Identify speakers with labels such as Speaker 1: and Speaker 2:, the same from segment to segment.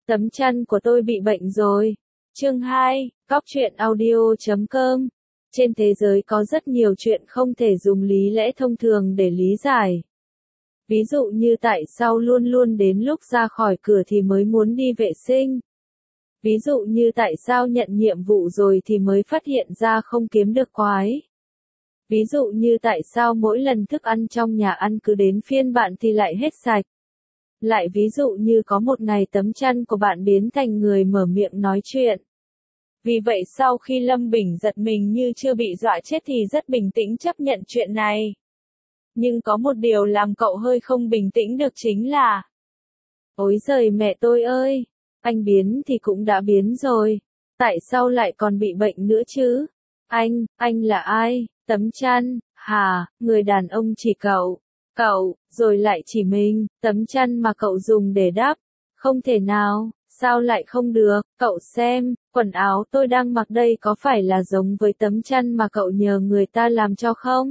Speaker 1: Tấm chăn của tôi bị bệnh rồi. Chương 2, Cóc truyện audio.com. Trên thế giới có rất nhiều chuyện không thể dùng lý lẽ thông thường để lý giải. Ví dụ như tại sao luôn luôn đến lúc ra khỏi cửa thì mới muốn đi vệ sinh. Ví dụ như tại sao nhận nhiệm vụ rồi thì mới phát hiện ra không kiếm được quái. Ví dụ như tại sao mỗi lần thức ăn trong nhà ăn cứ đến phiên bạn thì lại hết sạch. Lại ví dụ như có một ngày tấm chăn của bạn biến thành người mở miệng nói chuyện. Vì vậy sau khi Lâm Bình giật mình như chưa bị dọa chết thì rất bình tĩnh chấp nhận chuyện này. Nhưng có một điều làm cậu hơi không bình tĩnh được chính là: ôi giời mẹ tôi ơi, anh biến thì cũng đã biến rồi. Tại sao lại còn bị bệnh nữa chứ? Anh là ai? Tấm chăn, hả? Người đàn ông chỉ cậu, rồi lại chỉ mình, tấm chăn mà cậu dùng để đắp. Không thể nào, sao lại không được, cậu xem, quần áo tôi đang mặc đây có phải là giống với tấm chăn mà cậu nhờ người ta làm cho không?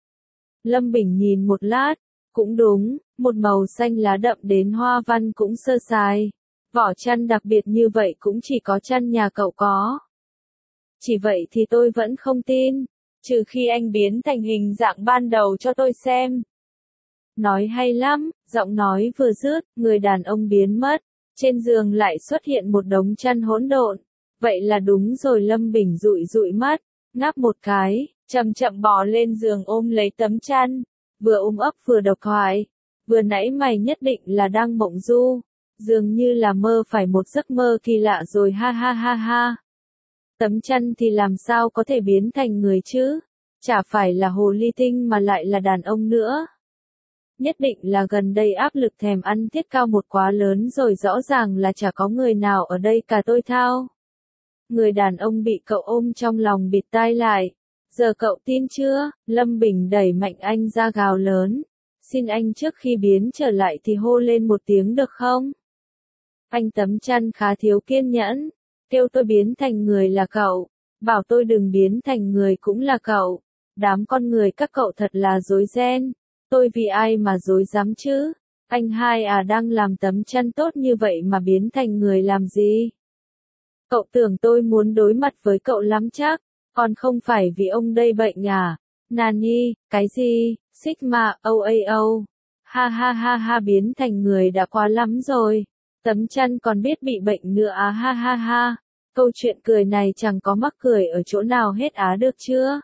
Speaker 1: Lâm Bình nhìn một lát, cũng đúng, một màu xanh lá đậm đến hoa văn cũng sơ sài. Vỏ chăn đặc biệt như vậy cũng chỉ có chăn nhà cậu có. Chỉ vậy thì tôi vẫn không tin, trừ khi anh biến thành hình dạng ban đầu cho tôi xem. Nói hay lắm, giọng nói vừa dứt, người đàn ông biến mất. Trên giường lại xuất hiện một đống chăn hỗn độn. Vậy là đúng rồi. Lâm Bình dụi mắt, ngáp một cái, chậm chậm bò lên giường ôm lấy tấm chăn. Vừa ôm ấp vừa độc thoại. Vừa nãy mày nhất định là đang mộng du. Dường như là mơ phải một giấc mơ kỳ lạ rồi ha ha ha ha. Tấm chăn thì làm sao có thể biến thành người chứ? Chả phải là hồ ly tinh mà lại là đàn ông nữa. Nhất định là gần đây áp lực thèm ăn thiết cao một quá lớn rồi, rõ ràng là chả có người nào ở đây cả tôi thao. Người đàn ông bị cậu ôm trong lòng bịt tai lại. Giờ cậu tin chưa? Lâm Bình đẩy mạnh anh ra gào lớn. Xin anh trước khi biến trở lại thì hô lên một tiếng được không? Anh tấm chăn khá thiếu kiên nhẫn. Kêu tôi biến thành người là cậu. Bảo tôi đừng biến thành người cũng là cậu. Đám con người các cậu thật là rối ren. Tôi vì ai mà dối dám chứ? Anh hai đang làm tấm chăn tốt như vậy mà biến thành người làm gì? Cậu tưởng tôi muốn đối mặt với cậu lắm chắc, còn không phải vì ông đây bệnh à? Nani, cái gì? Sigma, OAO. Ha ha ha ha, biến thành người đã quá lắm rồi. Tấm chăn còn biết bị bệnh nữa ha ha ha. Câu chuyện cười này chẳng có mắc cười ở chỗ nào hết được chưa?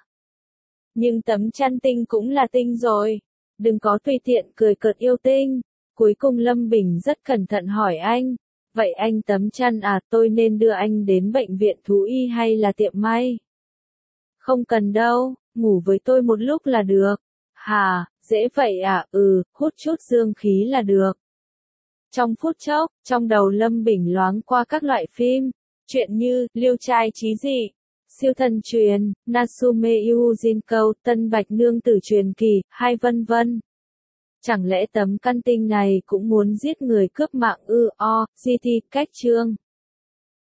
Speaker 1: Nhưng tấm chăn tinh cũng là tinh rồi. Đừng có tùy tiện cười cợt yêu tinh. Cuối cùng Lâm Bình rất cẩn thận hỏi anh. Vậy anh tấm chăn tôi nên đưa anh đến bệnh viện thú y hay là tiệm may? Không cần đâu, ngủ với tôi một lúc là được. Hà, dễ vậy hút chút dương khí là được. Trong phút chốc, trong đầu Lâm Bình loáng qua các loại phim, chuyện như Liêu trai chí dị, Siêu thần truyền, Natsume Yujinko, Tân Bạch Nương tử truyền kỳ, hay vân vân. Chẳng lẽ tấm căn tinh này cũng muốn giết người cướp mạng GT cách chương?